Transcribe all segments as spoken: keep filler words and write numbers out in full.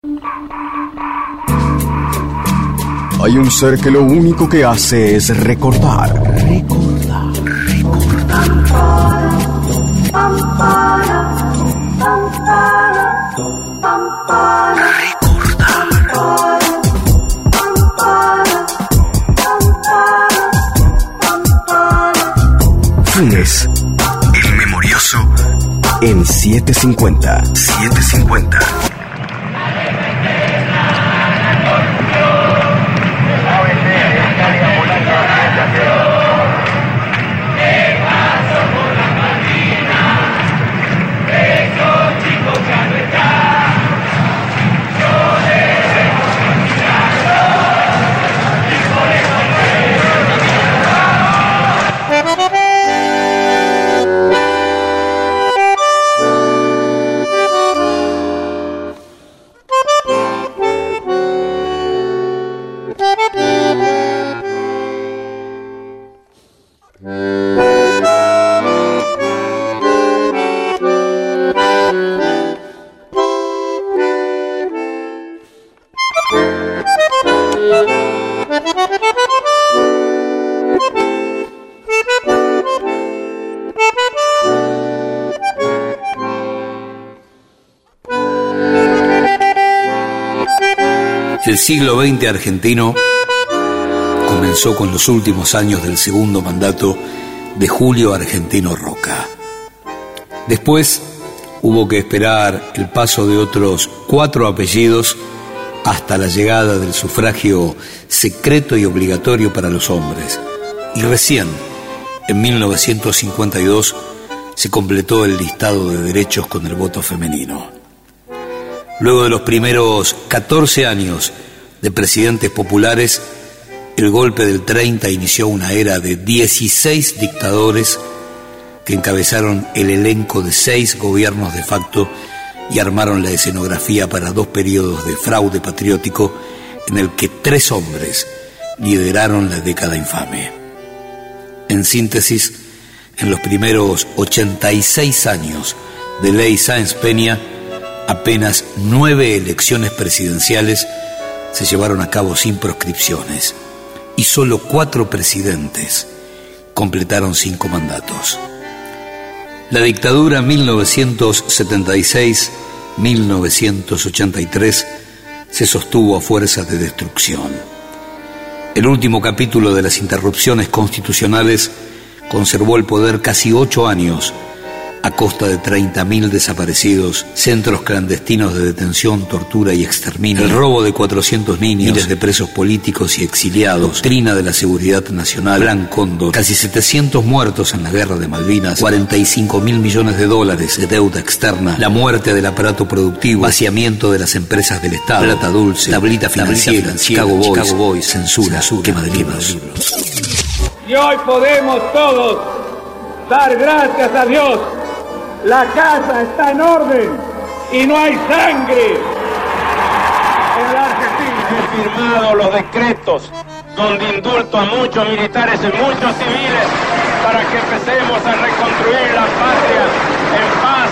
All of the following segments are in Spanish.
Hay un ser que lo único que hace es recordar. Recordar. Funes, el memorioso, en setecientos cincuenta. setecientos cincuenta. El siglo veinte argentino comenzó con los últimos años del segundo mandato de Julio Argentino Roca. Después hubo que esperar el paso de otros cuatro apellidos hasta la llegada del sufragio secreto y obligatorio para los hombres. Y recién, en mil novecientos cincuenta y dos, se completó el listado de derechos con el voto femenino. Luego de los primeros catorce años de presidentes populares, el golpe del treinta inició una era de dieciséis dictadores que encabezaron el elenco de seis gobiernos de facto y armaron la escenografía para dos periodos de fraude patriótico en el que tres hombres lideraron la década infame. En síntesis, en los primeros ochenta y seis años de ley Sáenz Peña, apenas nueve elecciones presidenciales se llevaron a cabo sin proscripciones y solo cuatro presidentes completaron cinco mandatos. La dictadura mil novecientos setenta y seis a mil novecientos ochenta y tres se sostuvo a fuerza de destrucción. El último capítulo de las interrupciones constitucionales conservó el poder casi ocho años a costa de treinta mil desaparecidos, centros clandestinos de detención, tortura y exterminio, el robo de cuatrocientos niños, miles de presos políticos y exiliados, doctrina de la seguridad nacional, Plan Cóndor, casi setecientos muertos en la guerra de Malvinas, cuarenta y cinco mil millones de dólares de deuda externa, la muerte del aparato productivo, vaciamiento de las empresas del Estado, plata dulce, tablita financiera, Chicago Boys, Chicago Boys, censura, censura, quema de libros. Y hoy podemos todos dar gracias a Dios. La casa está en orden y no hay sangre en la Argentina. He firmado los decretos donde indulto a muchos militares y muchos civiles para que empecemos a reconstruir la patria en paz,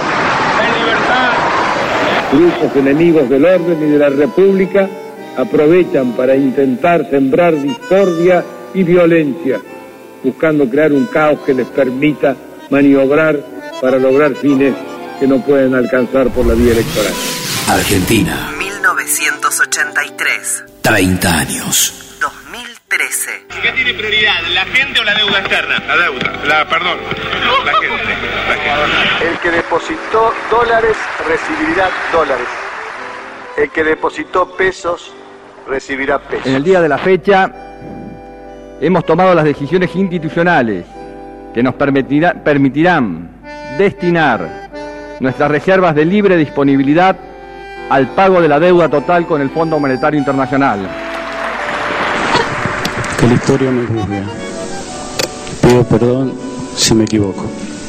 en libertad. Grupos enemigos del orden y de la República aprovechan para intentar sembrar discordia y violencia, buscando crear un caos que les permita maniobrar para lograr fines que no pueden alcanzar por la vía electoral. Argentina. mil novecientos ochenta y tres. treinta años. dos mil trece. ¿Qué tiene prioridad, la gente o la deuda externa? La deuda, la, perdón, la gente, la gente. El que depositó dólares recibirá dólares. El que depositó pesos recibirá pesos. En el día de la fecha hemos tomado las decisiones institucionales que nos permitirá, permitirán destinar nuestras reservas de libre disponibilidad al pago de la deuda total con el Fondo Monetario Internacional. Que la historia me juzgue. Pido perdón si me equivoco.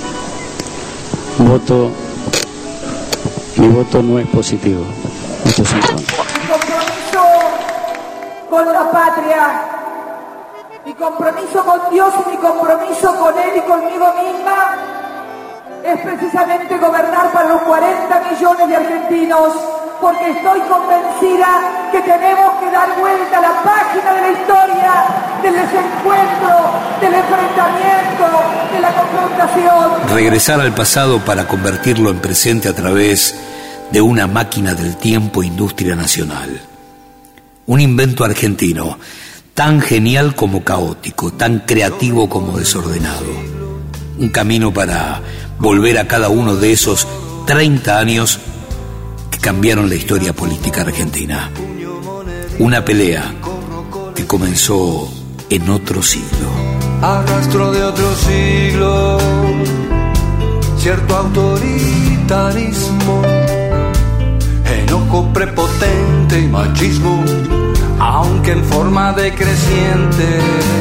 Voto, mi voto no es positivo. Voto es en contra. Mi compromiso con la patria, mi compromiso con Dios y mi compromiso con Él y conmigo misma es precisamente gobernar para los cuarenta millones de argentinos porque estoy convencida que tenemos que dar vuelta a la página de la historia, del desencuentro, del enfrentamiento, de la confrontación. Regresar al pasado para convertirlo en presente a través de una máquina del tiempo, industria nacional. Un invento argentino, tan genial como caótico, tan creativo como desordenado. Un camino para volver a cada uno de esos treinta años que cambiaron la historia política argentina. Una pelea que comenzó en otro siglo. A rastro de otro siglo, cierto autoritarismo, enojo prepotente y machismo, aunque en forma decreciente.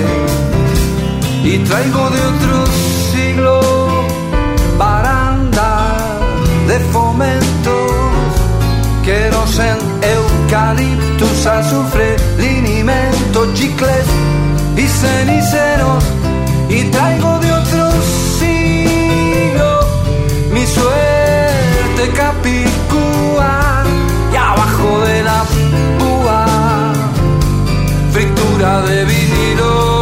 Y traigo de otro siglo baranda de fomentos, querosen, eucaliptus, azufre, linimento, chicles y ceniceros. Y traigo de otro siglo mi suerte capicúa, y abajo de la púa fritura de vinilo.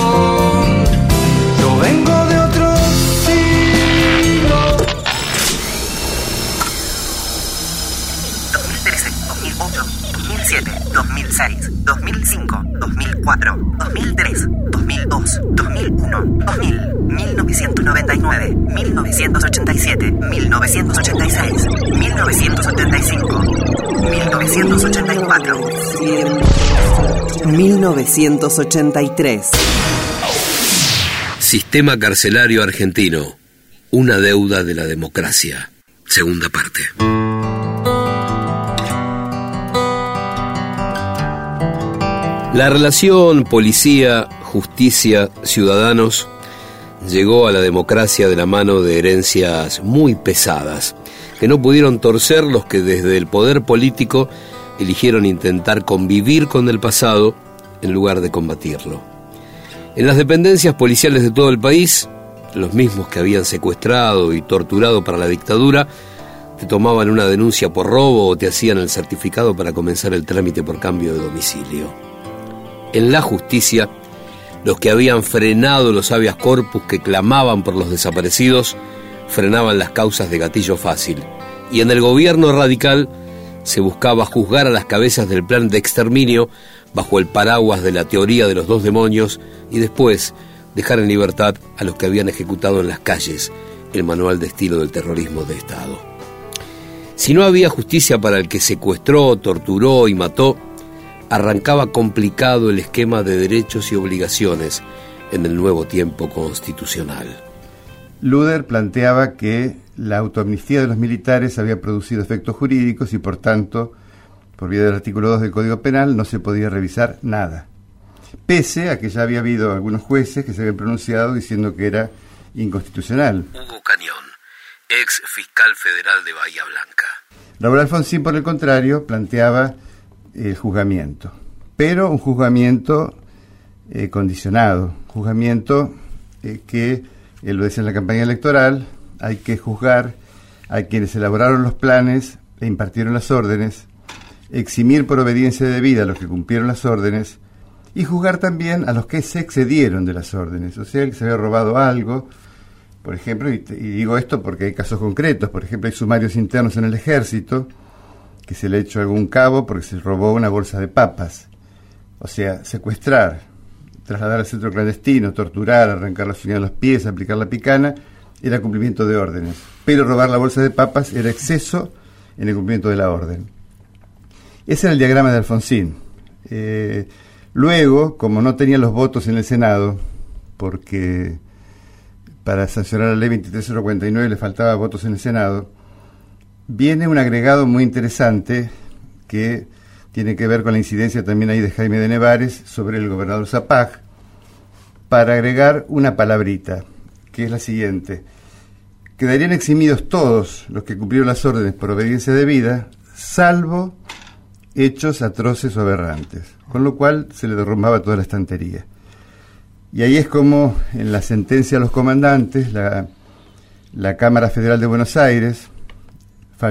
Yo vengo de otro siglo. dos mil trece, dos mil ocho, dos mil siete, dos mil seis, dos mil cinco, dos mil cuatro, dos mil tres, dos mil dos, dos mil uno, dos mil, mil novecientos noventa y nueve, mil novecientos ochenta y siete, mil novecientos ochenta y seis, mil novecientos setenta y cinco, mil novecientos ochenta y cuatro, mil novecientos ochenta y tres. Sistema carcelario argentino, una deuda de la democracia. Segunda parte. La relación policía, justicia, ciudadanos llegó a la democracia de la mano de herencias muy pesadas, que no pudieron torcer los que desde el poder político eligieron intentar convivir con el pasado en lugar de combatirlo. En las dependencias policiales de todo el país, los mismos que habían secuestrado y torturado para la dictadura, te tomaban una denuncia por robo o te hacían el certificado para comenzar el trámite por cambio de domicilio. En la justicia, los que habían frenado los habeas corpus que clamaban por los desaparecidos, frenaban las causas de gatillo fácil. Y en el gobierno radical se buscaba juzgar a las cabezas del plan de exterminio bajo el paraguas de la teoría de los dos demonios y después dejar en libertad a los que habían ejecutado en las calles el manual de estilo del terrorismo de Estado. Si no había justicia para el que secuestró, torturó y mató, arrancaba complicado el esquema de derechos y obligaciones en el nuevo tiempo constitucional. Luder planteaba que la autoamnistía de los militares había producido efectos jurídicos y, por tanto, por vía del artículo dos del Código Penal, no se podía revisar nada, pese a que ya había habido algunos jueces que se habían pronunciado diciendo que era inconstitucional. Hugo Cañón, ex fiscal federal de Bahía Blanca. Raúl Alfonsín, por el contrario, planteaba el juzgamiento, pero un juzgamiento eh, condicionado, juzgamiento eh, que, él lo decía en la campaña electoral, hay que juzgar a quienes elaboraron los planes e impartieron las órdenes, eximir por obediencia debida a los que cumplieron las órdenes y juzgar también a los que se excedieron de las órdenes, o sea, el que se había robado algo, por ejemplo, y, y digo esto porque hay casos concretos, por ejemplo, hay sumarios internos en el ejército que se le ha hecho a algún cabo porque se robó una bolsa de papas. O sea, secuestrar, trasladar al centro clandestino, torturar, arrancar las uñas de los pies, aplicar la picana, era cumplimiento de órdenes. Pero robar la bolsa de papas era exceso en el cumplimiento de la orden. Ese era el diagrama de Alfonsín. Eh, luego, como no tenía los votos en el Senado, porque para sancionar la ley veintitrés mil cuarenta y nueve le faltaba votos en el Senado, viene un agregado muy interesante que tiene que ver con la incidencia también ahí de Jaime de Nevares sobre el gobernador Zapag, para agregar una palabrita, que es la siguiente: quedarían eximidos todos los que cumplieron las órdenes por obediencia debida, salvo hechos atroces o aberrantes, con lo cual se le derrumbaba toda la estantería. Y ahí es como en la sentencia a los comandantes, la, la Cámara Federal de Buenos Aires, fallo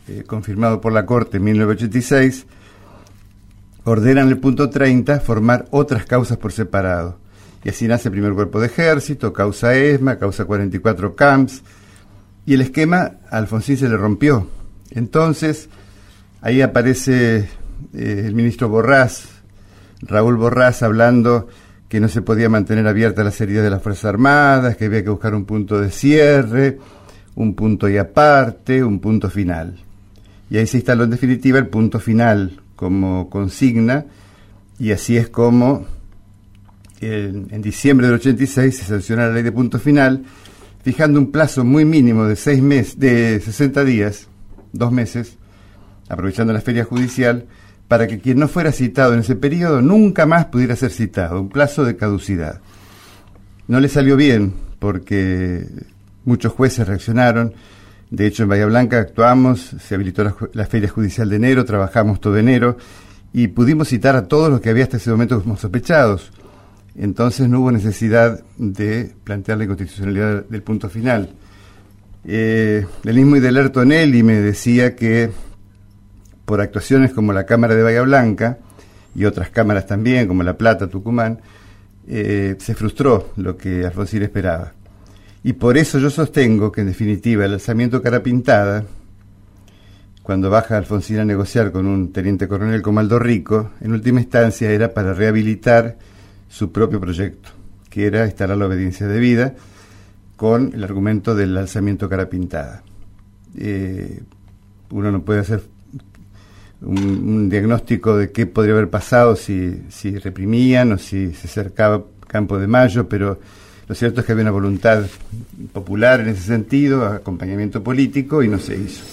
eh, confirmado por la Corte en mil novecientos ochenta y seis, ordena en el punto treinta formar otras causas por separado. Y así nace el primer cuerpo de ejército, causa ESMA, causa cuarenta y cuatro CAMPS, y el esquema a Alfonsín se le rompió. Entonces, ahí aparece eh, el ministro Borrás, Raúl Borrás, hablando que no se podía mantener abiertas las heridas de las Fuerzas Armadas, que había que buscar un punto de cierre, un punto y aparte, un punto final. Y ahí se instaló en definitiva el punto final como consigna, y así es como en, en diciembre del ochenta y seis se sanciona la ley de punto final, fijando un plazo muy mínimo de seis meses, de sesenta días, dos meses, aprovechando la feria judicial, para que quien no fuera citado en ese periodo nunca más pudiera ser citado, un plazo de caducidad. No le salió bien, porque muchos jueces reaccionaron. De hecho, en Bahía Blanca actuamos, se habilitó la, la feria judicial de enero, trabajamos todo enero, y pudimos citar a todos los que había hasta ese momento como sospechados. Entonces no hubo necesidad de plantear la inconstitucionalidad del punto final. Eh, el mismo Ideler Tonelli me decía que por actuaciones como la Cámara de Bahía Blanca y otras cámaras también, como La Plata, Tucumán, eh, se frustró lo que Alfonsín esperaba. Y por eso yo sostengo que, en definitiva, el alzamiento cara pintada, cuando baja Alfonsín a negociar con un teniente coronel como Aldo Rico, en última instancia era para rehabilitar su propio proyecto, que era instalar la obediencia debida, con el argumento del alzamiento cara pintada. Eh, uno no puede hacer un, un diagnóstico de qué podría haber pasado si, si reprimían o si se acercaba Campo de Mayo, pero lo cierto es que había una voluntad popular en ese sentido, acompañamiento político, y no se hizo.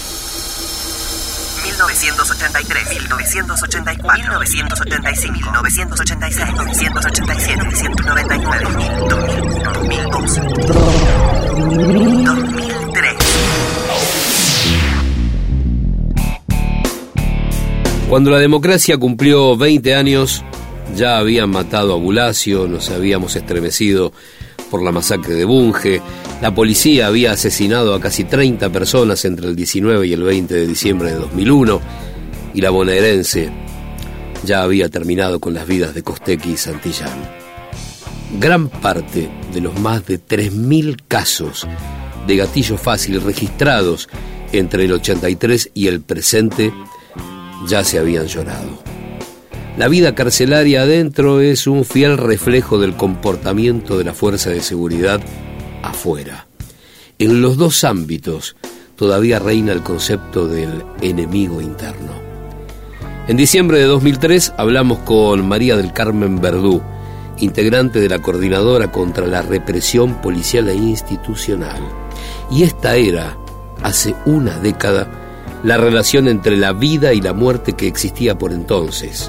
mil novecientos ochenta y tres, mil novecientos ochenta y cuatro, mil novecientos ochenta y cinco, mil novecientos ochenta y seis, mil novecientos ochenta y siete, mil novecientos noventa y nueve, dos mil uno, dos mil dos, dos mil tres. Cuando la democracia cumplió veinte años, ya habían matado a Bulacio, nos habíamos estremecido por la masacre de Bunge, la policía había asesinado a casi treinta personas entre el diecinueve y el veinte de diciembre de dos mil uno, y la bonaerense ya había terminado con las vidas de Costequi y Santillán. Gran parte de los más de tres mil casos de gatillo fácil registrados entre el ochenta y tres y el presente ya se habían llorado. La vida carcelaria adentro es un fiel reflejo del comportamiento de la fuerza de seguridad afuera. En los dos ámbitos todavía reina el concepto del enemigo interno. En diciembre de dos mil tres hablamos con María del Carmen Verdú, integrante de la Coordinadora contra la Represión Policial e Institucional. Y esta era, hace una década, la relación entre la vida y la muerte que existía por entonces.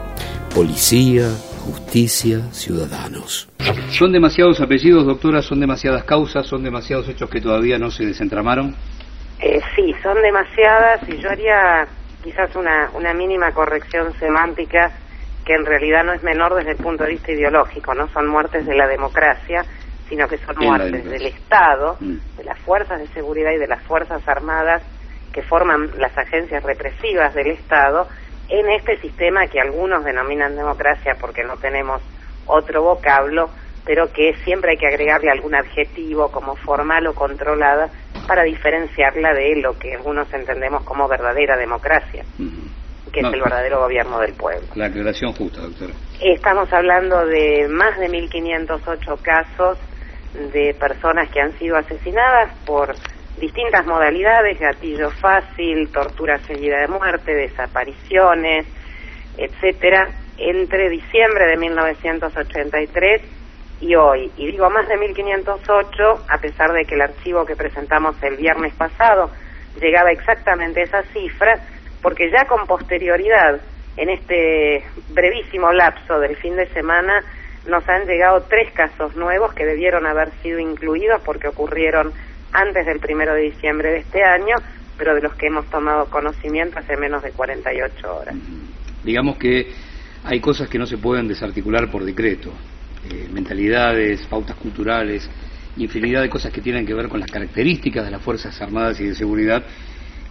Policía, justicia, ciudadanos. ¿Son demasiados apellidos, doctora? ¿Son demasiadas causas? ¿Son demasiados hechos que todavía no se desentramaron? Eh, sí, son demasiadas, y yo haría quizás una, una mínima corrección semántica que en realidad no es menor desde el punto de vista ideológico. No son muertes de la democracia, sino que son muertes del Estado, mm. de las fuerzas de seguridad y de las Fuerzas Armadas que forman las agencias represivas del Estado en este sistema que algunos denominan democracia porque no tenemos otro vocablo, pero que siempre hay que agregarle algún adjetivo como formal o controlada para diferenciarla de lo que algunos entendemos como verdadera democracia, uh-huh. que no, es el verdadero gobierno del pueblo. La aclaración justa, doctora. Estamos hablando de más de mil quinientos ocho casos de personas que han sido asesinadas por distintas modalidades: gatillo fácil, tortura seguida de muerte, desapariciones, etcétera, entre diciembre de mil novecientos ochenta y tres y hoy. Y digo más de mil quinientos ocho, a pesar de que el archivo que presentamos el viernes pasado llegaba exactamente a esa cifra, porque ya con posterioridad, en este brevísimo lapso del fin de semana, nos han llegado tres casos nuevos que debieron haber sido incluidos porque ocurrieron antes del primero de diciembre de este año, pero de los que hemos tomado conocimiento hace menos de cuarenta y ocho horas. Digamos que hay cosas que no se pueden desarticular por decreto, eh, mentalidades, pautas culturales, infinidad de cosas que tienen que ver con las características de las Fuerzas Armadas y de Seguridad,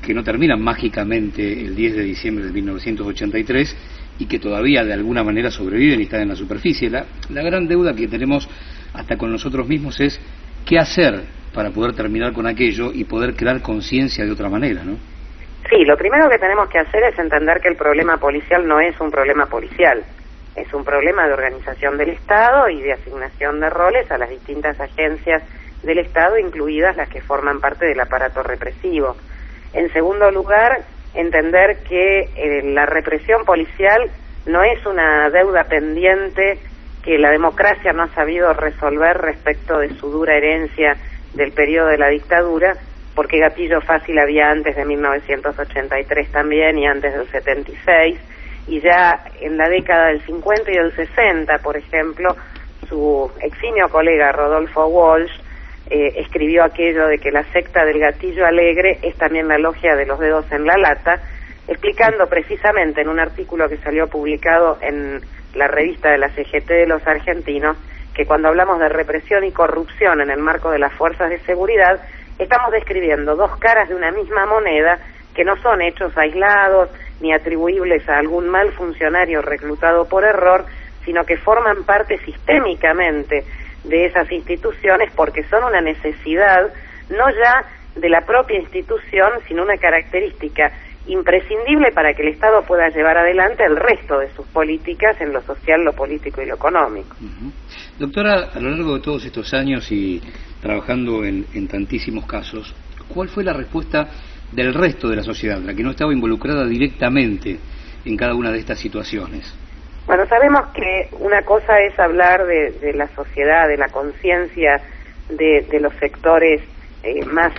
que no terminan mágicamente el diez de diciembre de mil novecientos ochenta y tres y que todavía de alguna manera sobreviven y están en la superficie. La, la gran deuda que tenemos hasta con nosotros mismos es qué hacer para poder terminar con aquello y poder crear conciencia de otra manera, ¿no? Sí, lo primero que tenemos que hacer es entender que el problema policial no es un problema policial, es un problema de organización del Estado y de asignación de roles a las distintas agencias del Estado, incluidas las que forman parte del aparato represivo. En segundo lugar, entender que eh, la represión policial no es una deuda pendiente que la democracia no ha sabido resolver respecto de su dura herencia del periodo de la dictadura, porque gatillo fácil había antes de mil novecientos ochenta y tres también y antes del setenta y seis, y ya en la década del cincuenta y del sesenta, por ejemplo, su eximio colega Rodolfo Walsh eh, escribió aquello de que la secta del gatillo alegre es también la logia de los dedos en la lata, explicando precisamente en un artículo que salió publicado en la revista de la C G T de los argentinos, que cuando hablamos de represión y corrupción en el marco de las fuerzas de seguridad, estamos describiendo dos caras de una misma moneda que no son hechos aislados ni atribuibles a algún mal funcionario reclutado por error, sino que forman parte sistémicamente de esas instituciones porque son una necesidad no ya de la propia institución, sino una característica imprescindible para que el Estado pueda llevar adelante el resto de sus políticas en lo social, lo político y lo económico. Uh-huh. Doctora, a lo largo de todos estos años y trabajando en, en tantísimos casos, ¿cuál fue la respuesta del resto de la sociedad, la que no estaba involucrada directamente en cada una de estas situaciones? Bueno, sabemos que una cosa es hablar de, de la sociedad, de la conciencia de, de los sectores eh, más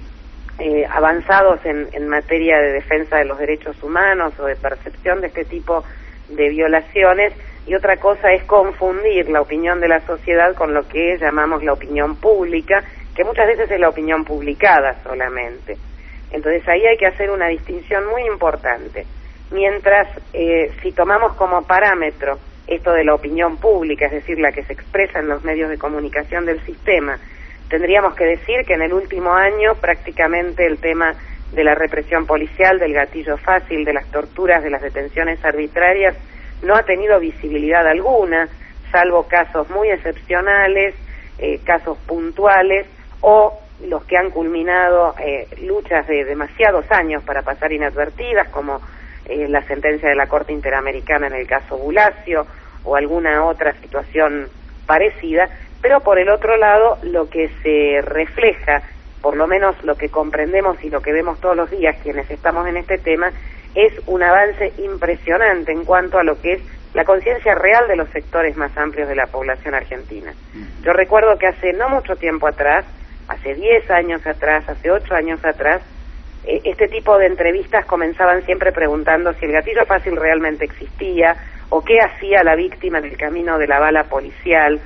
eh, avanzados en, en materia de defensa de los derechos humanos o de percepción de este tipo de violaciones, y otra cosa es confundir la opinión de la sociedad con lo que llamamos la opinión pública, que muchas veces es la opinión publicada solamente. Entonces ahí hay que hacer una distinción muy importante. Mientras, eh, si tomamos como parámetro esto de la opinión pública, es decir, la que se expresa en los medios de comunicación del sistema, tendríamos que decir que en el último año prácticamente el tema de la represión policial, del gatillo fácil, de las torturas, de las detenciones arbitrarias, no ha tenido visibilidad alguna, salvo casos muy excepcionales, eh, casos puntuales, o los que han culminado eh, luchas de demasiados años para pasar inadvertidas, como eh, la sentencia de la Corte Interamericana en el caso Bulacio, o alguna otra situación parecida. Pero por el otro lado, lo que se refleja, por lo menos lo que comprendemos y lo que vemos todos los días quienes estamos en este tema, es un avance impresionante en cuanto a lo que es la conciencia real de los sectores más amplios de la población argentina. Yo recuerdo que hace no mucho tiempo atrás, hace diez años atrás, hace ocho años atrás, eh, este tipo de entrevistas comenzaban siempre preguntando si el gatillo fácil realmente existía, o qué hacía la víctima en el camino de la bala policial,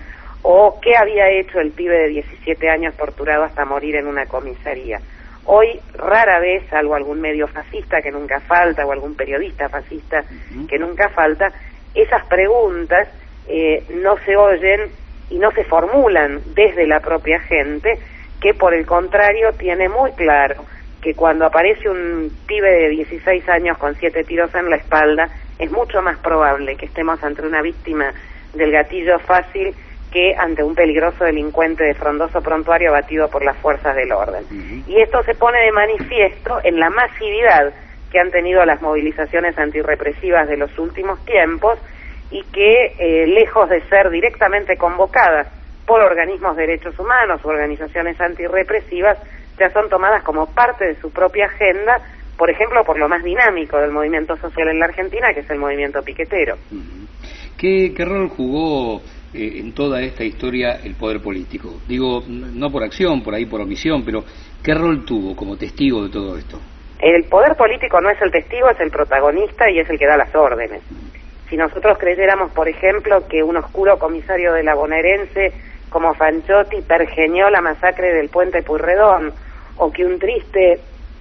o qué había hecho el pibe de diecisiete años torturado hasta morir en una comisaría. Hoy, rara vez, salvo algún medio fascista que nunca falta, o algún periodista fascista que nunca falta, esas preguntas eh, no se oyen y no se formulan desde la propia gente, que por el contrario tiene muy claro que cuando aparece un pibe de dieciséis años con siete tiros en la espalda, es mucho más probable que estemos ante una víctima del gatillo fácil que ante un peligroso delincuente de frondoso prontuario abatido por las fuerzas del orden. Uh-huh. Y esto se pone de manifiesto en la masividad que han tenido las movilizaciones antirrepresivas de los últimos tiempos, y que, eh, lejos de ser directamente convocadas por organismos de derechos humanos o organizaciones antirrepresivas, ya son tomadas como parte de su propia agenda, por ejemplo, por lo más dinámico del movimiento social en la Argentina, que es el movimiento piquetero. Uh-huh. ¿Qué, qué rol jugó eh, en toda esta historia el poder político? Digo, no por acción, por ahí por omisión, pero ¿qué rol tuvo como testigo de todo esto? El poder político no es el testigo, es el protagonista y es el que da las órdenes. Si nosotros creyéramos, por ejemplo, que un oscuro comisario de la bonaerense como Fanchotti pergeñó la masacre del Puente Pueyrredón, o que un triste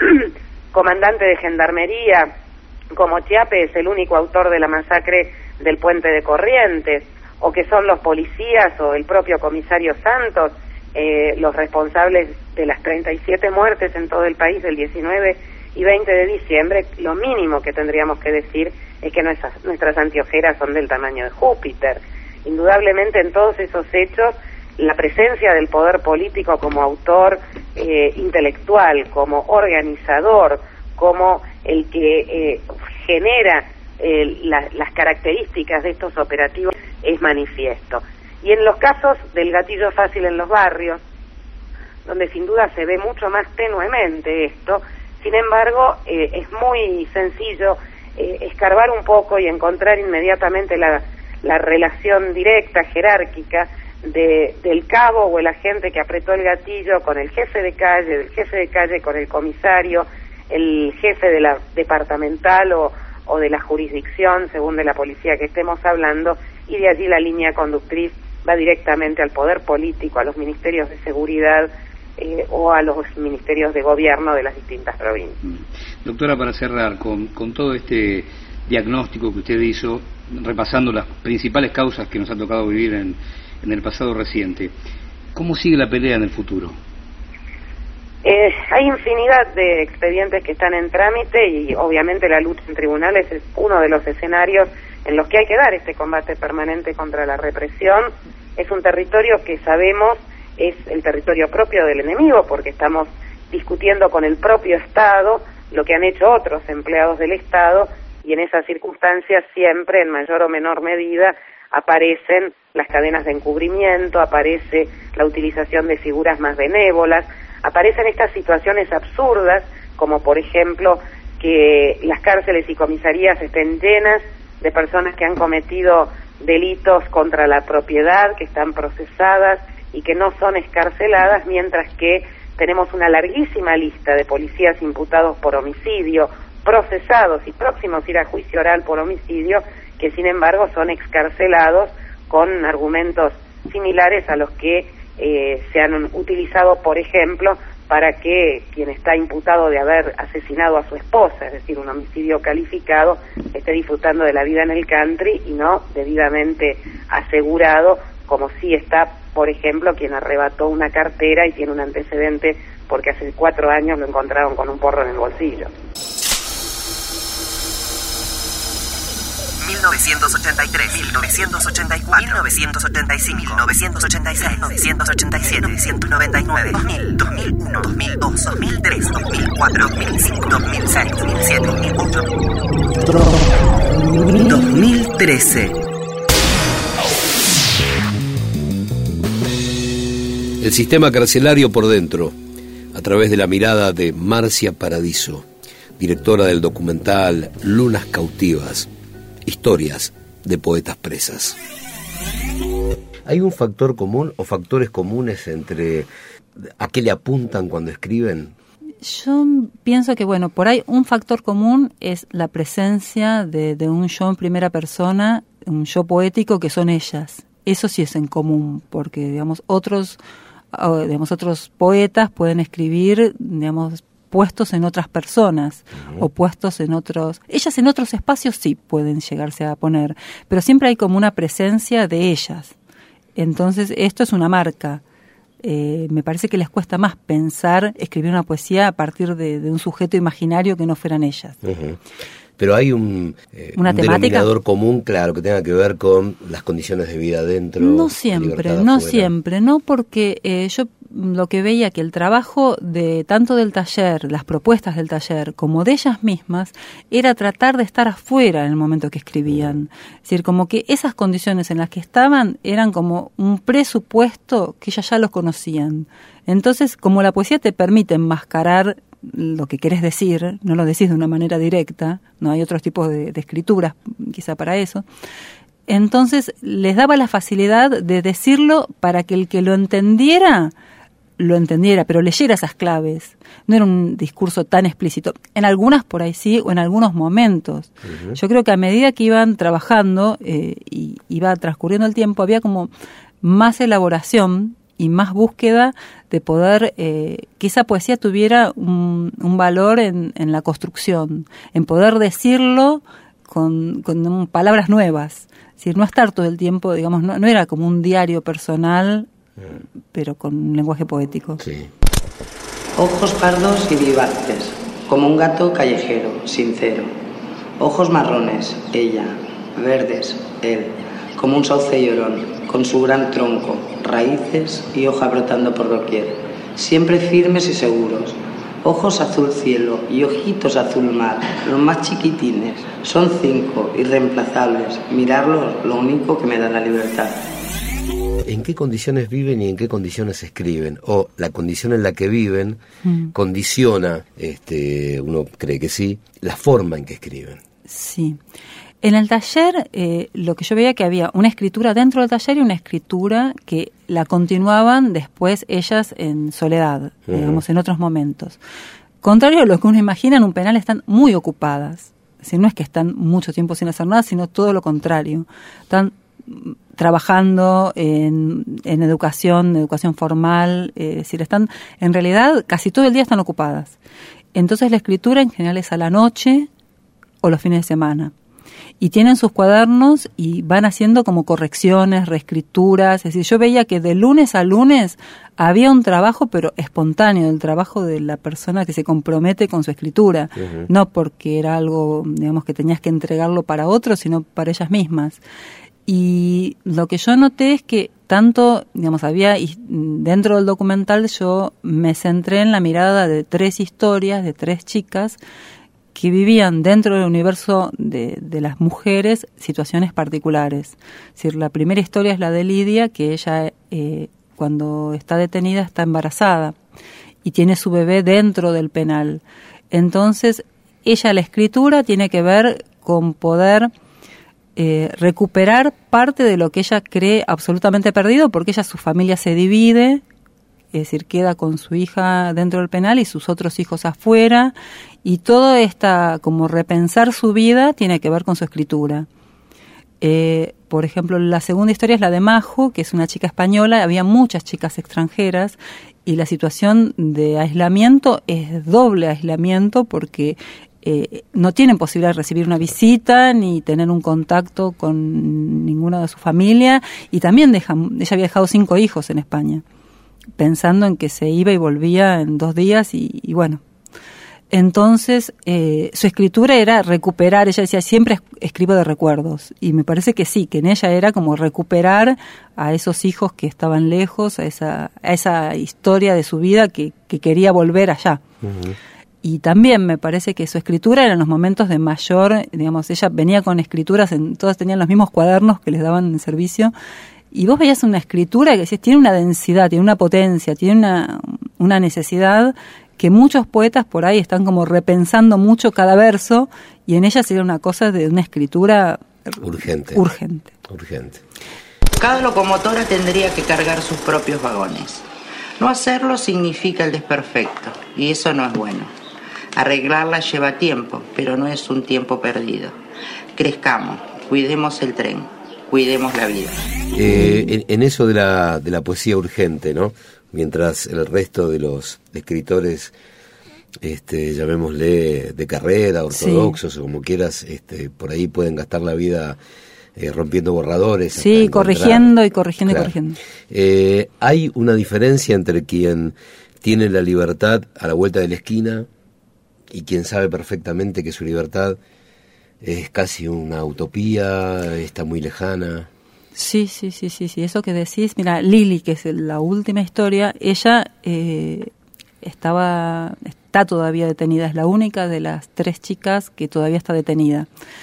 comandante de gendarmería como Chiappe es el único autor de la masacre del Puente de Corrientes, o que son los policías o el propio comisario Santos eh, los responsables de las treinta y siete muertes en todo el país del diecinueve y veinte de diciembre, lo mínimo que tendríamos que decir es que nuestras, nuestras anteojeras son del tamaño de Júpiter. Indudablemente en todos esos hechos, la presencia del poder político como autor eh, intelectual, como organizador, como el que eh, genera eh, la, las características de estos operativos es manifiesto. Y en los casos del gatillo fácil en los barrios, donde sin duda se ve mucho más tenuemente esto, sin embargo eh, es muy sencillo eh, escarbar un poco y encontrar inmediatamente la, la relación directa, jerárquica, de, del cabo o el agente que apretó el gatillo con el jefe de calle, del jefe de calle con el comisario, el jefe de la departamental o, o de la jurisdicción, según de la policía que estemos hablando, y de allí la línea conductriz va directamente al poder político, a los ministerios de seguridad eh, o a los ministerios de gobierno de las distintas provincias. Doctora, para cerrar, con, con todo este diagnóstico que usted hizo, repasando las principales causas que nos ha tocado vivir en, en el pasado reciente, ¿cómo sigue la pelea en el futuro? Eh, hay infinidad de expedientes que están en trámite y obviamente la lucha en tribunales es uno de los escenarios en los que hay que dar este combate permanente contra la represión. Es un territorio que sabemos es el territorio propio del enemigo, porque estamos discutiendo con el propio Estado lo que han hecho otros empleados del Estado, y en esas circunstancias siempre, en mayor o menor medida, aparecen las cadenas de encubrimiento, aparece la utilización de figuras más benévolas, aparecen estas situaciones absurdas, como por ejemplo que las cárceles y comisarías estén llenas de personas que han cometido delitos contra la propiedad, que están procesadas y que no son escarceladas, mientras que tenemos una larguísima lista de policías imputados por homicidio, procesados y próximos a ir a juicio oral por homicidio, que sin embargo son excarcelados con argumentos similares a los que eh, se han utilizado, por ejemplo, para que quien está imputado de haber asesinado a su esposa, es decir, un homicidio calificado, esté disfrutando de la vida en el country y no debidamente asegurado, como sí está, por ejemplo, quien arrebató una cartera y tiene un antecedente porque hace cuatro años lo encontraron con un porro en el bolsillo. mil novecientos ochenta y tres, mil novecientos ochenta y cuatro, mil novecientos ochenta y cinco, mil novecientos ochenta y seis, mil novecientos ochenta y siete, mil novecientos noventa y nueve, dos mil, dos mil uno, dos mil dos, dos mil tres, dos mil cuatro, dos mil cinco, dos mil seis, dos mil siete, dos mil ocho, dos mil trece. El sistema carcelario por dentro, a través de la mirada de Marcia Paradiso, directora del documental Lunas Cautivas, historias de poetas presas. ¿Hay un factor común o factores comunes entre a qué le apuntan cuando escriben? Yo pienso que, bueno, por ahí un factor común es la presencia de, de un yo en primera persona, un yo poético que son ellas. Eso sí es en común, porque, digamos, otros, digamos, otros poetas pueden escribir, digamos, puestos en otras personas, uh-huh. o puestos en otros... Ellas en otros espacios sí pueden llegarse a poner, pero siempre hay como una presencia de ellas. Entonces, esto es una marca. Eh, me parece que les cuesta más pensar, escribir una poesía a partir de, de un sujeto imaginario que no fueran ellas. Uh-huh. Pero hay un, eh, ¿Una un temática? denominador común, claro, que tenga que ver con las condiciones de vida dentro. No siempre, no afuera. siempre, no porque eh, yo lo que veía que el trabajo de tanto del taller, las propuestas del taller, como de ellas mismas, era tratar de estar afuera en el momento que escribían. Es decir, como que esas condiciones en las que estaban eran como un presupuesto que ellas ya los conocían. Entonces, como la poesía te permite enmascarar lo que querés decir, no lo decís de una manera directa, no hay otros tipos de, de escrituras quizá para eso, entonces les daba la facilidad de decirlo para que el que lo entendiera, lo entendiera, pero leyera esas claves. No era un discurso tan explícito. En algunas por ahí sí, o en algunos momentos. Uh-huh. Yo creo que a medida que iban trabajando eh, y iba transcurriendo el tiempo, había como más elaboración y más búsqueda de poder eh, que esa poesía tuviera un, un valor en, en la construcción, en poder decirlo con, con palabras nuevas. Es decir, no estar todo el tiempo, digamos, no, no era como un diario personal, pero con un lenguaje poético. Sí. Ojos pardos y vivaces, como un gato callejero, sincero. Ojos marrones, ella, verdes, él, como un sauce llorón, con su gran tronco, raíces y hoja brotando por doquier, siempre firmes y seguros. Ojos azul cielo y ojitos azul mar, los más chiquitines, son cinco, irreemplazables. Mirarlos, lo único que me da la libertad. ¿En qué condiciones viven y en qué condiciones escriben? O la condición en la que viven mm. condiciona, este, uno cree que sí, la forma en que escriben. Sí. En el taller, eh, lo que yo veía que había una escritura dentro del taller y una escritura que la continuaban después ellas en soledad, uh-huh. digamos, en otros momentos. Contrario a lo que uno imagina, en un penal están muy ocupadas. Si no es que están mucho tiempo sin hacer nada, sino todo lo contrario. Están trabajando en, en educación, educación formal, eh, es decir, están, en realidad, casi todo el día están ocupadas. Entonces la escritura en general es a la noche o los fines de semana. Y tienen sus cuadernos y van haciendo como correcciones, reescrituras. Es decir, yo veía que de lunes a lunes había un trabajo, pero espontáneo, el trabajo de la persona que se compromete con su escritura. Uh-huh. No porque era algo, digamos, que tenías que entregarlo para otros, sino para ellas mismas. Y lo que yo noté es que tanto, digamos, había, y dentro del documental yo me centré en la mirada de tres historias, de tres chicas, que vivían dentro del universo de, de las mujeres situaciones particulares. Es decir, la primera historia es la de Lidia, que ella eh, cuando está detenida está embarazada y tiene su bebé dentro del penal. Entonces, ella, la escritura tiene que ver con poder eh, recuperar parte de lo que ella cree absolutamente perdido, porque ella, su familia se divide, es decir, queda con su hija dentro del penal y sus otros hijos afuera, y todo esta, como repensar su vida, tiene que ver con su escritura. Eh, por ejemplo, la segunda historia es la de Majo, que es una chica española, había muchas chicas extranjeras, y la situación de aislamiento es doble aislamiento, porque eh, no tienen posibilidad de recibir una visita, ni tener un contacto con ninguna de su familia, y también deja, ella había dejado cinco hijos en España, pensando en que se iba y volvía en dos días y, y bueno. Entonces, eh, su escritura era recuperar, ella decía, siempre escribo de recuerdos, y me parece que sí, que en ella era como recuperar a esos hijos que estaban lejos, a esa, a esa historia de su vida que, que quería volver allá. Uh-huh. Y también me parece que su escritura era en los momentos de mayor, digamos, ella venía con escrituras, en, todas tenían los mismos cuadernos que les daban en servicio, y vos veías una escritura que decís, tiene una densidad, tiene una potencia, tiene una, una necesidad que muchos poetas por ahí están como repensando mucho cada verso, y en ella sería una cosa de una escritura urgente. Urgente. Urgente. Cada locomotora tendría que cargar sus propios vagones. No hacerlo significa el desperfecto, y eso no es bueno. Arreglarla lleva tiempo, pero no es un tiempo perdido. Crezcamos, cuidemos el tren, cuidemos la vida. Eh, en, en eso de la, de la poesía urgente, ¿no? Mientras el resto de los escritores, este, llamémosle de carrera, ortodoxos, sí, o como quieras, este, por ahí pueden gastar la vida eh, rompiendo borradores. Sí, corrigiendo y corrigiendo claro. y corrigiendo. Eh, hay una diferencia entre quien tiene la libertad a la vuelta de la esquina y quien sabe perfectamente que su libertad es casi una utopía, está muy lejana. Sí, sí, sí, sí, sí, eso que decís, mira, Lili, que es la última historia, ella eh, estaba, está todavía detenida, es la única de las tres chicas que todavía está detenida.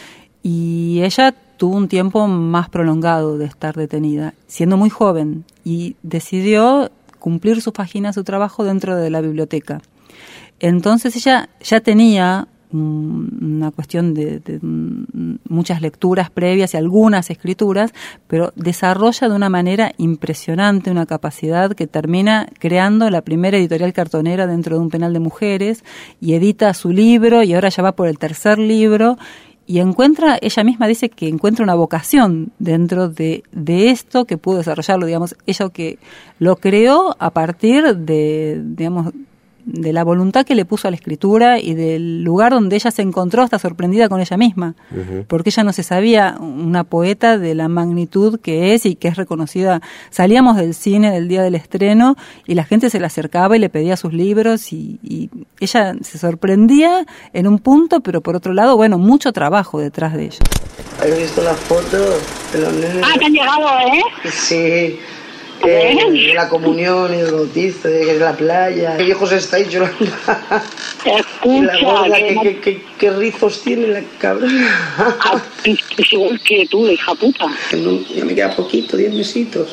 Y ella tuvo un tiempo más prolongado de estar detenida, siendo muy joven, y decidió cumplir su página, su trabajo dentro de la biblioteca. Entonces ella ya tenía una cuestión de, de muchas lecturas previas y algunas escrituras, pero desarrolla de una manera impresionante una capacidad que termina creando la primera editorial cartonera dentro de un penal de mujeres, y edita su libro, y ahora ya va por el tercer libro, y encuentra, ella misma dice que encuentra una vocación dentro de, de esto, que pudo desarrollarlo, digamos, ella que lo creó a partir de, digamos, de la voluntad que le puso a la escritura y del lugar donde ella se encontró hasta sorprendida con ella misma, uh-huh. porque ella no se sabía una poeta de la magnitud que es y que es reconocida. Salíamos del cine del día del estreno y la gente se le acercaba y le pedía sus libros y, y ella se sorprendía en un punto, pero por otro lado, bueno, mucho trabajo detrás de ella. ¿Has visto las fotos de los nenes? Ah, que han llegado, ¿eh? Sí. Eh, de la comunión y el bautizo, de la playa. ¿Qué viejos estáis llorando? Escucha, la gorda, que ¿qué, qué, qué, qué rizos tiene la cabra? Ah, es igual que tú, hija puta. No, ya me queda poquito, diez mesitos.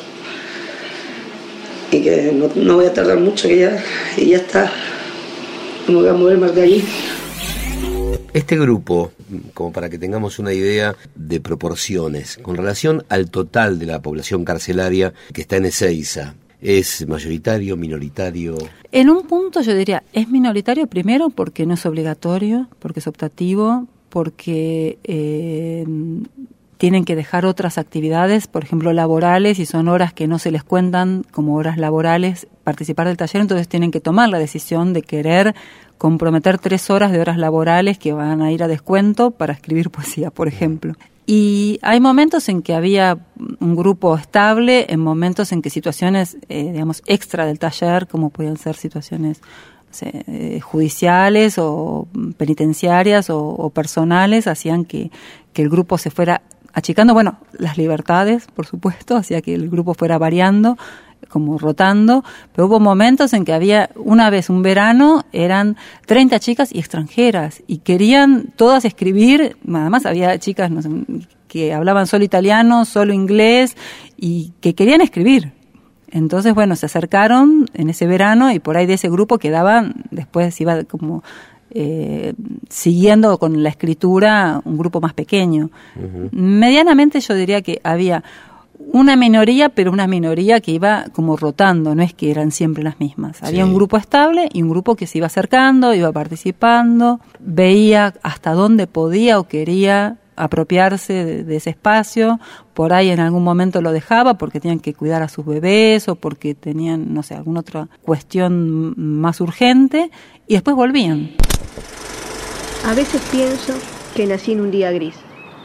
Y que no, no voy a tardar mucho, que ya, y ya está. No me voy a mover más de allí. Este grupo, como para que tengamos una idea de proporciones, con relación al total de la población carcelaria que está en Ezeiza, ¿es mayoritario, minoritario? En un punto yo diría, es minoritario primero porque no es obligatorio, porque es optativo, porque eh, tienen que dejar otras actividades, por ejemplo laborales, y son horas que no se les cuentan como horas laborales, participar del taller, entonces tienen que tomar la decisión de querer comprometer tres horas de horas laborales que van a ir a descuento para escribir poesía, por ejemplo. Y hay momentos en que había un grupo estable, en momentos en que situaciones, eh, digamos, extra del taller, como podían ser situaciones no sé, eh, judiciales o penitenciarias o, o personales, hacían que, que el grupo se fuera achicando. Bueno, las libertades, por supuesto, hacía que el grupo fuera variando, como rotando, pero hubo momentos en que había, una vez un verano, eran treinta chicas y extranjeras, y querían todas escribir, además había chicas no sé, que hablaban solo italiano, solo inglés, y que querían escribir. Entonces, bueno, se acercaron en ese verano, y por ahí de ese grupo quedaban, después iba como eh, siguiendo con la escritura un grupo más pequeño. Uh-huh. Medianamente yo diría que había una minoría, pero una minoría que iba como rotando, no es que eran siempre las mismas. Había sí. un grupo estable y un grupo que se iba acercando, iba participando, veía hasta dónde podía o quería apropiarse de, de ese espacio. Por ahí en algún momento lo dejaba porque tenían que cuidar a sus bebés o porque tenían, no sé, alguna otra cuestión más urgente, y después volvían. A veces pienso que nací en un día gris.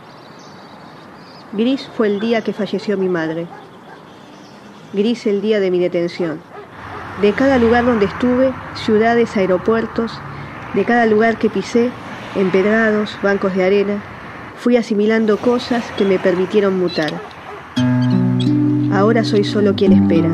Gris fue el día que falleció mi madre. Gris el día de mi detención. De cada lugar donde estuve, ciudades, aeropuertos, de cada lugar que pisé, empedrados, bancos de arena, fui asimilando cosas que me permitieron mutar. Ahora soy solo quien espera.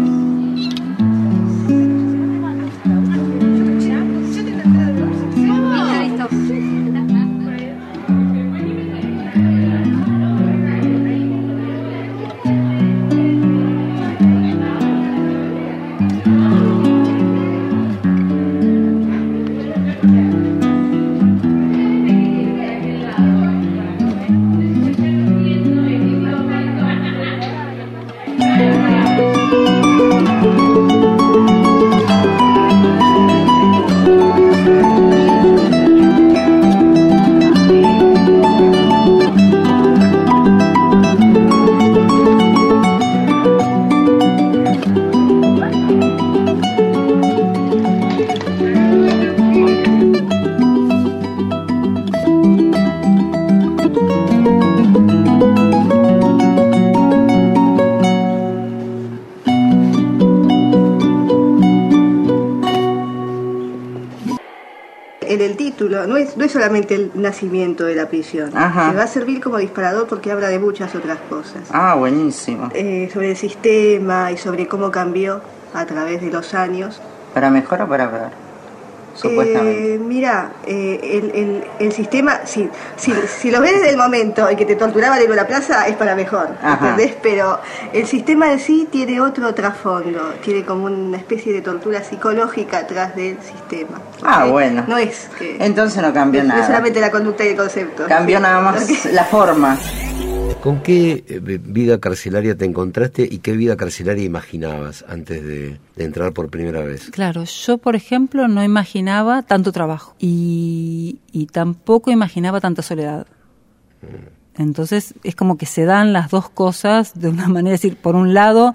En el título no es, no es solamente el nacimiento de la prisión. Ajá. Me va a servir como disparador porque habla de muchas otras cosas. Ah, buenísimo. Eh, sobre el sistema y sobre cómo cambió a través de los años. ¿Para mejor o para peor? Supuestamente. Eh, mira, eh, el, el, el sistema, si, si, si lo ves desde el momento en que te torturaban en una plaza, es para mejor, Ajá. ¿entendés? Pero el sistema en sí tiene otro trasfondo, tiene como una especie de tortura psicológica atrás del sistema. Ah, bueno. No es que... Entonces no cambió no nada. No solamente la conducta y el concepto. Cambió nada más la forma. ¿Con qué vida carcelaria te encontraste y qué vida carcelaria imaginabas antes de, de entrar por primera vez? Claro, yo por ejemplo no imaginaba tanto trabajo y, y tampoco imaginaba tanta soledad. Entonces es como que se dan las dos cosas de una manera, es decir, por un lado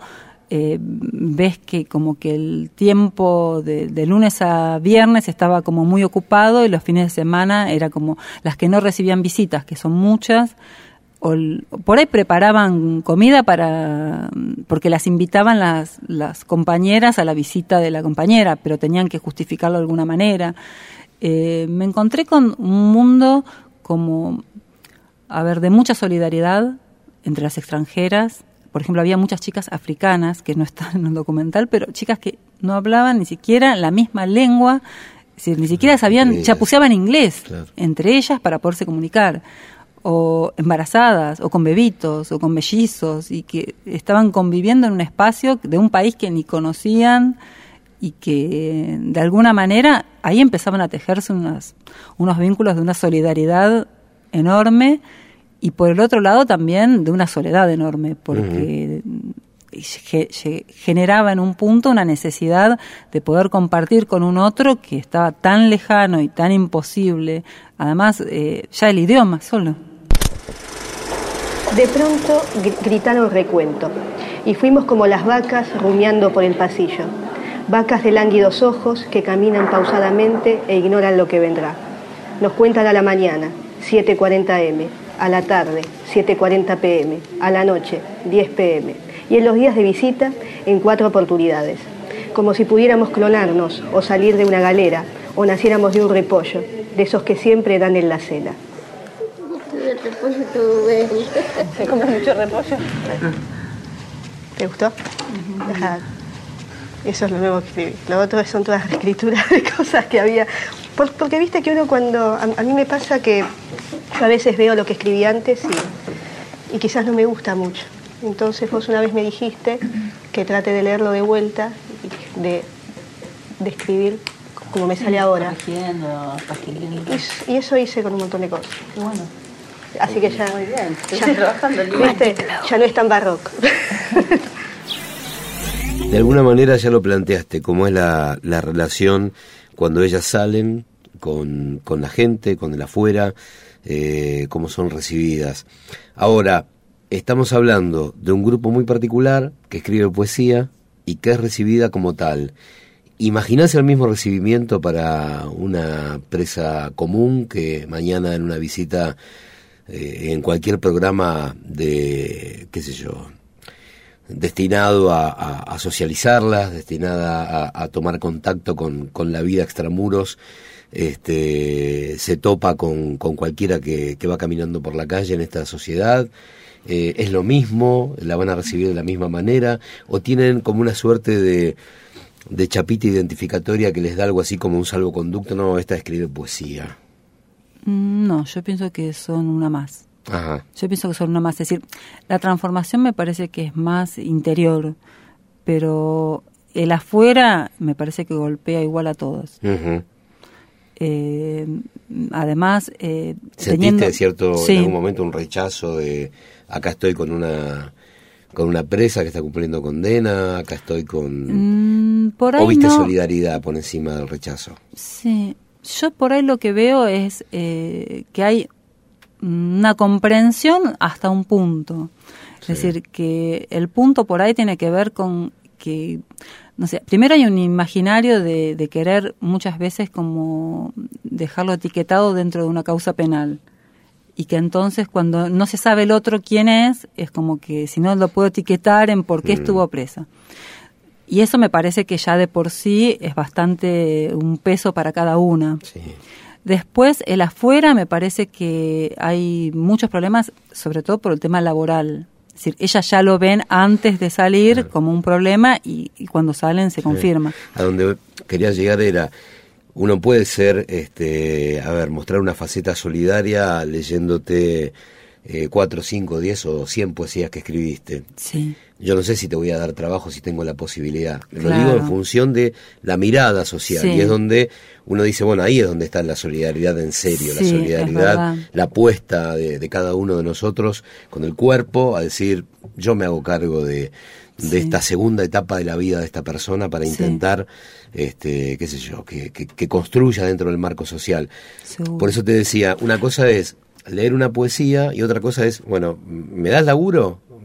eh, ves que como que el tiempo de, de lunes a viernes estaba como muy ocupado y los fines de semana era como las que no recibían visitas, que son muchas, o el, por ahí preparaban comida para porque las invitaban las, las compañeras a la visita de la compañera, pero tenían que justificarlo de alguna manera. Eh, me encontré con un mundo como, a ver, de mucha solidaridad entre las extranjeras. Por ejemplo, había muchas chicas africanas que no están en el documental, pero chicas que no hablaban ni siquiera la misma lengua, es decir, ni siquiera sabían, chapuceaban inglés, claro, entre ellas para poderse comunicar, o embarazadas, o con bebitos, o con mellizos, y que estaban conviviendo en un espacio de un país que ni conocían, y que de alguna manera ahí empezaban a tejerse unas, unos vínculos de una solidaridad enorme, y por el otro lado también de una soledad enorme, porque uh-huh. ge- generaba en un punto una necesidad de poder compartir con un otro que estaba tan lejano y tan imposible, además eh, ya el idioma solo. De pronto gr- gritaron recuento, y fuimos como las vacas rumiando por el pasillo. Vacas de lánguidos ojos que caminan pausadamente e ignoran lo que vendrá. Nos cuentan a la mañana, siete cuarenta eme, a la tarde, siete cuarenta pe eme, a la noche, diez pe eme, y en los días de visita, en cuatro oportunidades. Como si pudiéramos clonarnos, o salir de una galera, o naciéramos de un repollo, de esos que siempre dan en la cena. El repollo estuvo bueno. ¿Te comes mucho repollo? ¿Te gustó? Uh-huh. Ajá. Eso es lo nuevo que escribí. Lo otro son todas reescrituras de cosas que había. Por, porque viste que uno cuando... A, a mí me pasa que yo a veces veo lo que escribí antes y, y quizás no me gusta mucho. Entonces vos una vez me dijiste que trate de leerlo de vuelta, y de, de escribir como me sale ahora. Y, y eso hice con un montón de cosas. Qué bueno. Así que ya... Muy bien. Ya, trabajando ¿viste? Ya no es tan barroco. De alguna manera ya lo planteaste, cómo es la, la relación cuando ellas salen con, con la gente, con el afuera, eh, cómo son recibidas. Ahora, estamos hablando de un grupo muy particular que escribe poesía y que es recibida como tal. ¿Imaginás el mismo recibimiento para una presa común que mañana en una visita eh, en cualquier programa de, qué sé yo, destinado a, a, a socializarlas, destinada a, a tomar contacto con, con la vida extramuros, este, se topa con, con cualquiera que, que va caminando por la calle en esta sociedad? Eh, ¿Es lo mismo? ¿La van a recibir de la misma manera? ¿O tienen como una suerte de, de chapita identificatoria que les da algo así como un salvoconducto? No, esta escribe poesía. No, yo pienso que son una más. Ajá. Yo pienso que son una más, es decir, la transformación me parece que es más interior, pero el afuera me parece que golpea igual a todos. Uh-huh. Eh, además, eh, ¿sentiste teniendo, cierto sí, en algún momento un rechazo de acá estoy con una con una presa que está cumpliendo condena, acá estoy con mm, por ahí o viste no, solidaridad por encima del rechazo? Sí, yo por ahí lo que veo es eh, que hay una comprensión hasta un punto. Es sí. decir, que el punto por ahí tiene que ver con que, no sé, primero hay un imaginario de, de querer muchas veces como dejarlo etiquetado dentro de una causa penal. Y que entonces cuando no se sabe el otro quién es, es como que si no lo puedo etiquetar en por qué mm. estuvo presa. Y eso me parece que ya de por sí es bastante un peso para cada una. Sí. Después, el afuera, me parece que hay muchos problemas, sobre todo por el tema laboral. Es decir, ellas ya lo ven antes de salir claro. como un problema y, y cuando salen se confirma. Sí. A donde quería llegar era, uno puede ser, este, a ver, mostrar una faceta solidaria leyéndote eh, cuatro, cinco, diez o cien poesías que escribiste. Sí. Yo no sé si te voy a dar trabajo si tengo la posibilidad. Lo claro. digo en función de la mirada social. Sí. Y es donde uno dice, bueno, ahí es donde está la solidaridad en serio. Sí, la solidaridad, la apuesta de, de cada uno de nosotros con el cuerpo a decir, yo me hago cargo de, de sí. esta segunda etapa de la vida de esta persona para intentar, sí. este, qué sé yo, que, que, que construya dentro del marco social. Seguro. Por eso te decía, una cosa es leer una poesía y otra cosa es, bueno, ¿me das laburo?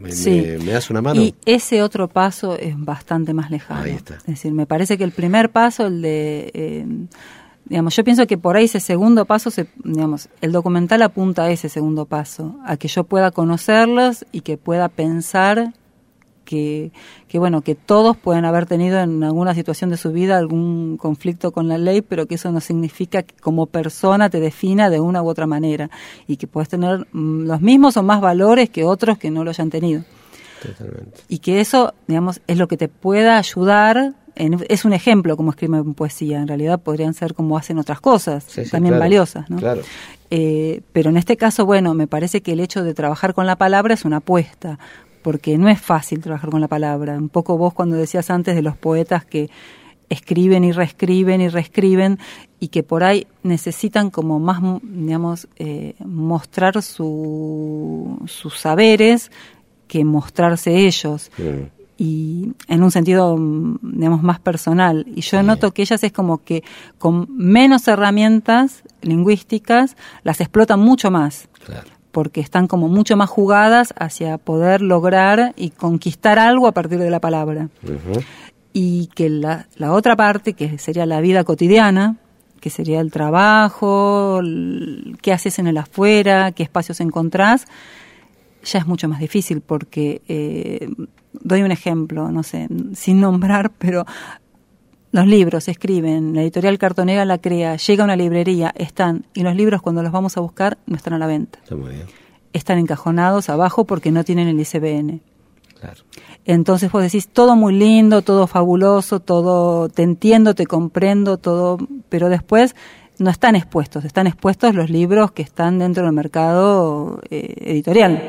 ¿Me, sí. me, me das una mano? Y ese otro paso es bastante más lejano. Ahí está. Es decir, me parece que el primer paso, el de... Eh, digamos, yo pienso que por ahí ese segundo paso, se, digamos, el documental apunta a ese segundo paso, a que yo pueda conocerlos y que pueda pensar que, que bueno, que todos pueden haber tenido en alguna situación de su vida algún conflicto con la ley, pero que eso no significa que como persona te defina de una u otra manera, y que puedes tener mm, los mismos o más valores que otros que no lo hayan tenido. Totalmente. Y que eso, digamos, es lo que te pueda ayudar. En, es un ejemplo como escriben poesía, en realidad podrían ser como hacen otras cosas, sí, sí, también claro, valiosas, ¿no? Claro. Eh, pero en este caso, bueno, me parece que el hecho de trabajar con la palabra es una apuesta, porque no es fácil trabajar con la palabra. Un poco vos cuando decías antes de los poetas que escriben y reescriben y reescriben y que por ahí necesitan como más, digamos, eh, mostrar su, sus saberes que mostrarse ellos. Mm. Y en un sentido, digamos, más personal. Y yo sí. noto que ellas es como que con menos herramientas lingüísticas las explotan mucho más. Claro. Porque están como mucho más jugadas hacia poder lograr y conquistar algo a partir de la palabra. Uh-huh. Y que la, la otra parte, que sería la vida cotidiana, que sería el trabajo, el, qué haces en el afuera, qué espacios encontrás, ya es mucho más difícil porque... Eh, doy un ejemplo, no sé, sin nombrar, pero los libros se escriben, la editorial Cartonera la crea, llega a una librería, están, y los libros cuando los vamos a buscar no están a la venta. Está muy bien. Están encajonados abajo porque no tienen el I S B N. Claro. Entonces vos decís, todo muy lindo, todo fabuloso, todo, te entiendo, te comprendo, todo, pero después no están expuestos, están expuestos los libros que están dentro del mercado eh, editorial.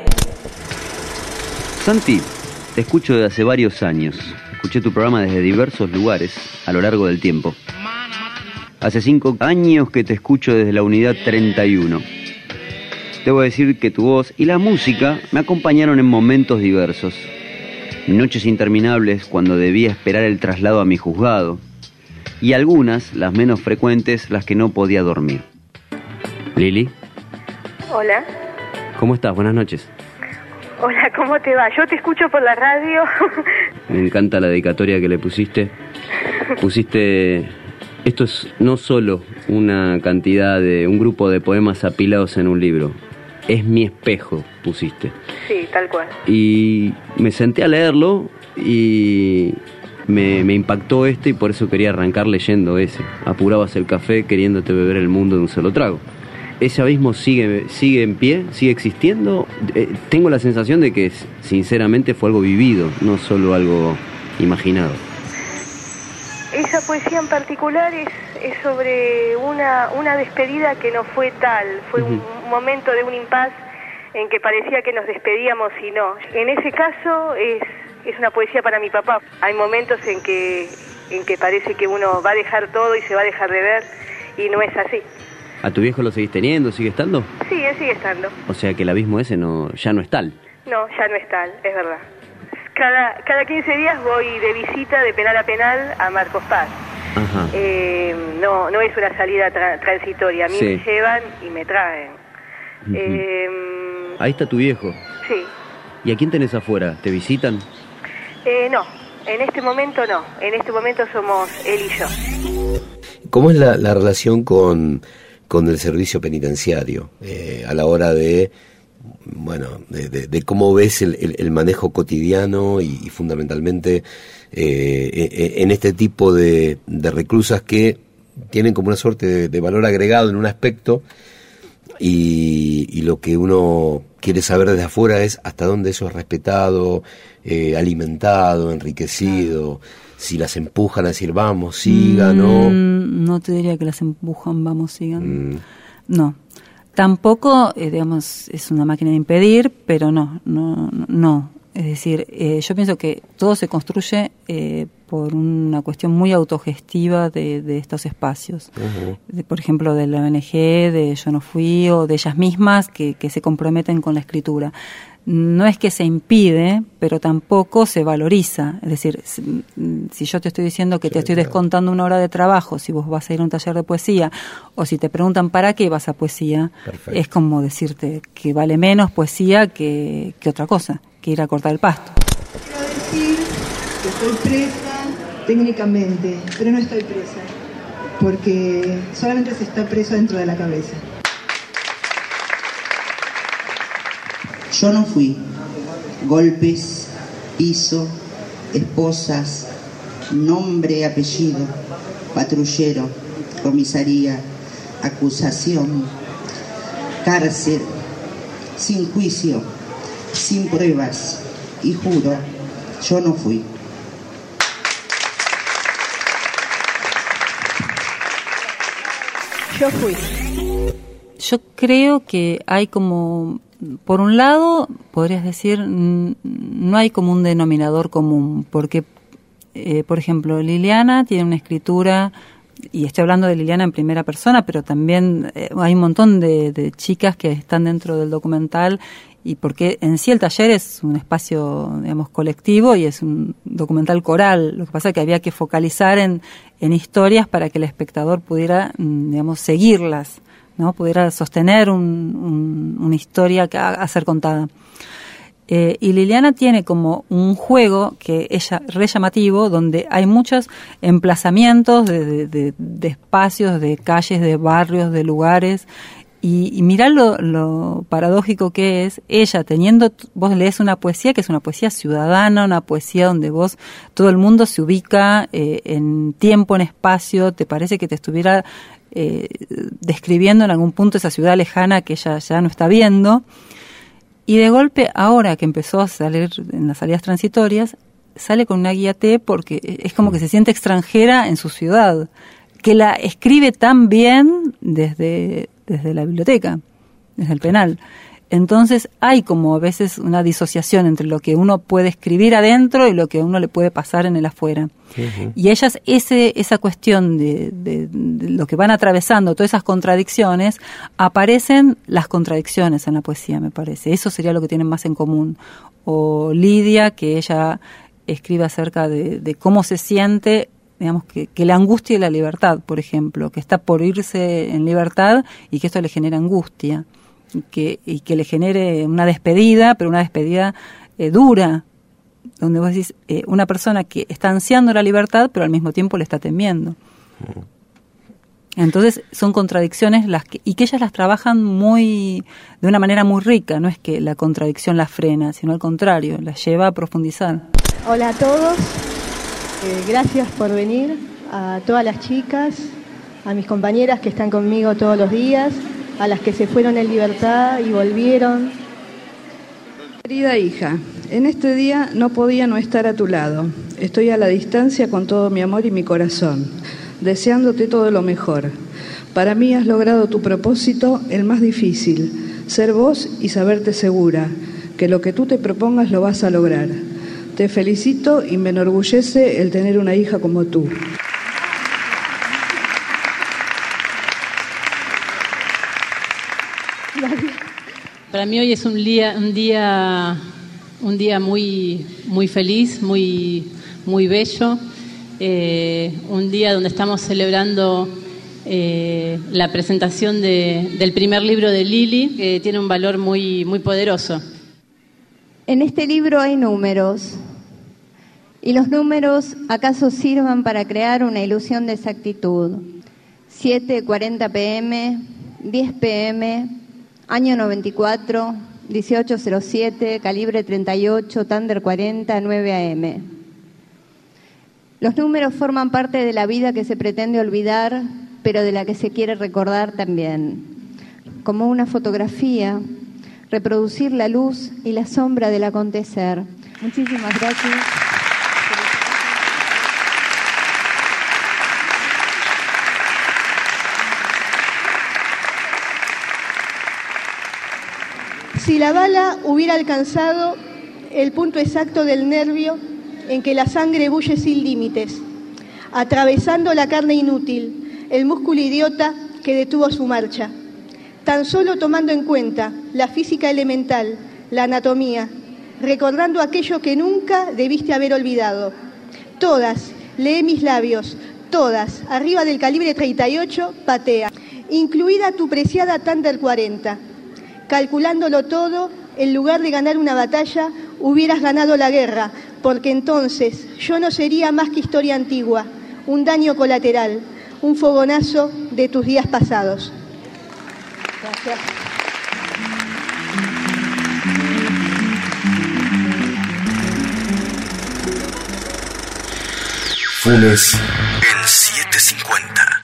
Santi, te escucho desde hace varios años. Escuché tu programa desde diversos lugares a lo largo del tiempo. Hace cinco años que te escucho desde la unidad treinta y uno. Debo decir que tu voz y la música me acompañaron en momentos diversos. Noches interminables cuando debía esperar el traslado a mi juzgado. Y algunas, las menos frecuentes, las que no podía dormir. Lili. Hola. ¿Cómo estás? Buenas noches. Hola, ¿cómo te va? Yo te escucho por la radio. Me encanta la dedicatoria que le pusiste. Pusiste... Esto es no solo una cantidad de... un grupo de poemas apilados en un libro. Es mi espejo, pusiste. Sí, tal cual. Y me senté a leerlo y me, me impactó este y por eso quería arrancar leyendo ese. Apurabas el café queriéndote beber el mundo de un solo trago. ¿Ese abismo sigue, sigue en pie? ¿Sigue existiendo? Eh, tengo la sensación de que, sinceramente, fue algo vivido, no solo algo imaginado. Esa poesía en particular es, es sobre una, una despedida que no fue tal. Fue uh-huh. un momento de un impas en que parecía que nos despedíamos y no. En ese caso es, es una poesía para mi papá. Hay momentos en que, en que parece que uno va a dejar todo y se va a dejar de ver y no es así. ¿A tu viejo lo seguís teniendo? ¿Sigue estando? Sí, él sigue estando. O sea que el abismo ese no ya no es tal. No, ya no es tal, es verdad. Cada, cada quince días voy de visita de penal a penal a Marcos Paz. Ajá. Eh, no, no es una salida tra- transitoria. A mí sí. me llevan y me traen. Uh-huh. Eh, Ahí está tu viejo. Sí. ¿Y a quién tenés afuera? ¿Te visitan? Eh, no, en este momento no. En este momento somos él y yo. ¿Cómo es la, la relación con... con el servicio penitenciario, eh, a la hora de, bueno, de, de, de cómo ves el, el, el manejo cotidiano y, y fundamentalmente eh, en este tipo de, de reclusas que tienen como una suerte de, de valor agregado en un aspecto y, y lo que uno quiere saber desde afuera es hasta dónde eso es respetado, eh, alimentado, enriquecido, si las empujan a decir vamos, sigan, ¿no? Mm, no te diría que las empujan, vamos, sigan. Mm. No. Tampoco, eh, digamos, es una máquina de impedir, pero no, no, no. Es decir, eh, yo pienso que todo se construye eh, por una cuestión muy autogestiva de, de estos espacios. Uh-huh. De, por ejemplo, de la O N G, de Yo No Fui, o de ellas mismas que, que se comprometen con la escritura. no es que se impide, pero tampoco se valoriza. Es decir, si, si yo te estoy diciendo que sí, te estoy claro. descontando una hora de trabajo, si vos vas a ir a un taller de poesía, o si te preguntan para qué vas a poesía, perfecto. Es como decirte que vale menos poesía que, que otra cosa, que ir a cortar el pasto. Quiero decir que estoy presa técnicamente, pero no estoy presa, porque solamente se está preso dentro de la cabeza. Yo no fui. Golpes, piso, esposas, nombre, apellido, patrullero, comisaría, acusación, cárcel, sin juicio, sin pruebas, y juro, yo no fui. Yo fui. Yo creo que hay como... Por un lado, podrías decir, no hay como un denominador común, porque, eh, por ejemplo, Liliana tiene una escritura, y estoy hablando de Liliana en primera persona, pero también eh, hay un montón de, de chicas que están dentro del documental, y porque en sí el taller es un espacio, digamos, colectivo y es un documental coral. Lo que pasa es que había que focalizar en, en historias para que el espectador pudiera, digamos, seguirlas, ¿no? Pudiera sostener un, un, una historia que a, a ser contada. Eh, y Liliana tiene como un juego que ella re llamativo, donde hay muchos emplazamientos de, de, de, de espacios, de calles, de barrios, de lugares. Y, y mirá lo, lo paradójico que es ella teniendo, vos lees una poesía que es una poesía ciudadana, una poesía donde vos, todo el mundo se ubica eh, en tiempo, en espacio, te parece que te estuviera eh, describiendo en algún punto esa ciudad lejana que ella ya no está viendo. Y de golpe, ahora que empezó a salir en las salidas transitorias, sale con una guía T porque es como que se siente extranjera en su ciudad, que la escribe tan bien desde... desde la biblioteca, desde el penal. Entonces hay como a veces una disociación entre lo que uno puede escribir adentro y lo que a uno le puede pasar en el afuera. Uh-huh. Y ellas, ese, esa cuestión de, de, de lo que van atravesando, todas esas contradicciones, aparecen las contradicciones en la poesía, me parece. Eso sería lo que tienen más en común. O Lidia, que ella escribe acerca de, de cómo se siente, digamos, que, que la angustia y la libertad, por ejemplo, que está por irse en libertad y que esto le genera angustia, y que, y que le genere una despedida, pero una despedida eh, dura, donde vos decís, eh, una persona que está ansiando la libertad, pero al mismo tiempo le está temiendo. Entonces son contradicciones las que, y que ellas las trabajan muy de una manera muy rica, no es que la contradicción la frena, sino al contrario, la lleva a profundizar. Hola a todos. Eh, gracias por venir, a todas las chicas, a mis compañeras que están conmigo todos los días, a las que se fueron en libertad y volvieron. Querida hija, en este día no podía no estar a tu lado. Estoy a la distancia con todo mi amor y mi corazón, deseándote todo lo mejor. Para mí has logrado tu propósito, el más difícil, ser vos y saberte segura, que lo que tú te propongas lo vas a lograr. Te felicito y me enorgullece el tener una hija como tú. Para mí hoy es un día, un día, un día muy, muy feliz, muy, muy bello. Eh, un día donde estamos celebrando eh, la presentación de, del primer libro de Lili, que tiene un valor muy, muy poderoso. En este libro hay números. ¿Y los números acaso sirvan para crear una ilusión de exactitud? siete cuarenta pm, diez pm, año noventa y cuatro, dieciocho cero siete, calibre treinta y ocho, Thunder cuarenta, nueve a eme. Los números forman parte de la vida que se pretende olvidar, pero de la que se quiere recordar también. Como una fotografía, reproducir la luz y la sombra del acontecer. Muchísimas gracias. Si la bala hubiera alcanzado el punto exacto del nervio en que la sangre bulle sin límites, atravesando la carne inútil, el músculo idiota que detuvo su marcha, tan solo tomando en cuenta la física elemental la anatomía, recordando aquello que nunca debiste haber olvidado. Todas, lee mis labios, todas, arriba del calibre treinta y ocho, patea, incluida tu preciada Thunder cuarenta. Calculándolo todo, en lugar de ganar una batalla, hubieras ganado la guerra, porque entonces yo no sería más que historia antigua, un daño colateral, un fogonazo de tus días pasados. Gracias. Funes, el setecientos cincuenta.